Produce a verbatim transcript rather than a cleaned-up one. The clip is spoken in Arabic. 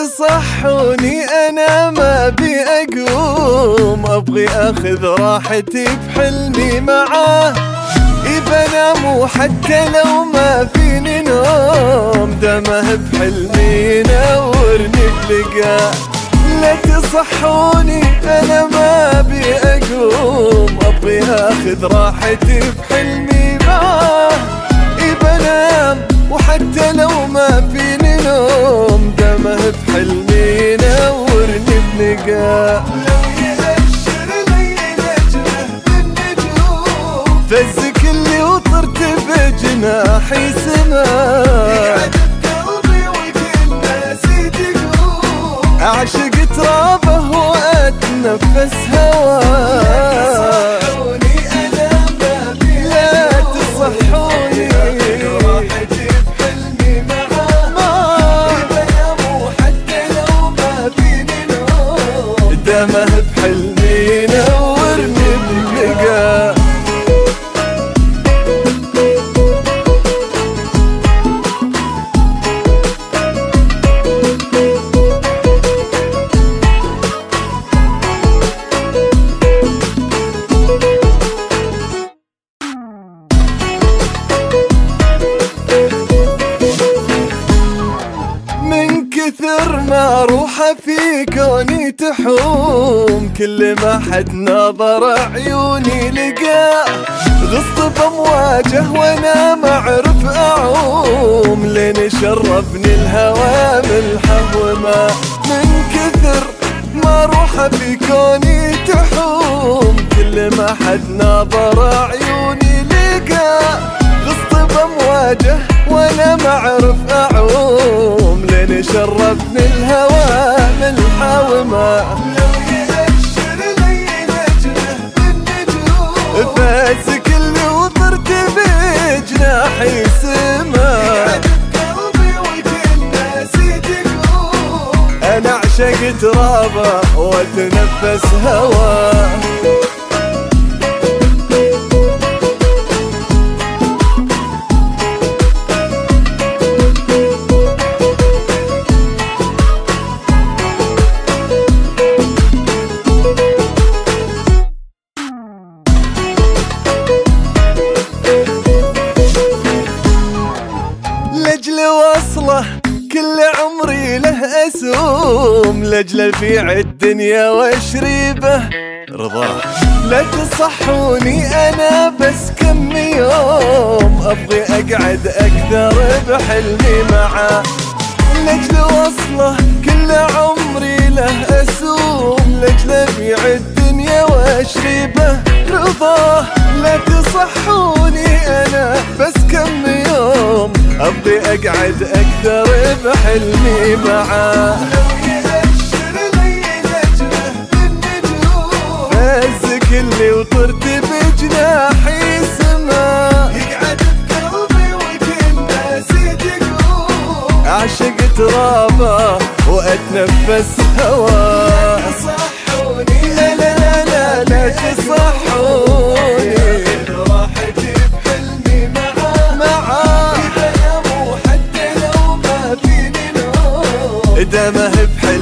تصحوني أنا ما بي أقوم، أبغي أخذ راحتي بحلمي معاه. بنام وحتى لو ما فيني نوم، دمه بحلمي ينورني بلقاه. لا تصحوني أنا ما بي أقوم، أبغي أخذ راحتي بحلمي معاه. بنام وحتى لو ما فيني نوم، دمه بحلمي ينورني بلقاه. لو يأشر لي نجمه بالنجوم، فزك اللي وطرت بجناحي سماه. يقعد بقلبي وكل الناس تقوم، أعشق ترابه وأتنفس هواه. دمه بحلمي ينورني بلقاه. من كثر ما روحه في كوني تحوم، كل ما حد نظر عيوني لقاه. غصت بمواجه وانا ما اعرف اعوم، لين شربني الهوى ملحه وماء. من كثر ما روحه في كوني تحوم، كل ما حد نظر عيوني لقاه. غصت بمواجه وانا ما اعرف اعوم، لين شربني الهوى ملحه وماء. لو يأشر لي نجمه بالنجوم، فازك اللي وطرت بجناحي سماه. يقعد بقلبي وكل الناس تقوم، انا اعشق ترابه واتنفس هواه. لأجل وصله كل عمري له أسوم، لأجل أبيع الدنيا وأشريبه رضاه. لا تصحوني أنا بس كم يوم، أبغي أقعد أكثر بحلمي معاه. لأجل وصله كل عمري له أسوم، لأجل أبيع الدنيا وأشريبه رضاه. لا تصحوني أنا بس كم يوم، أبغي أقعد أكثر بحلمي معاه. لو يأشر لي نجمه بالنجوم، فزك اللي وطرت بجناحي سماه. يقعد بقلبي وكل الناس تقوم، أعشق ترابه وأتنفس هواه. لا تصحوني لا لا لا لا, لا تصحوني، راحتي بحلمي معاه معاه. دمه بحلمي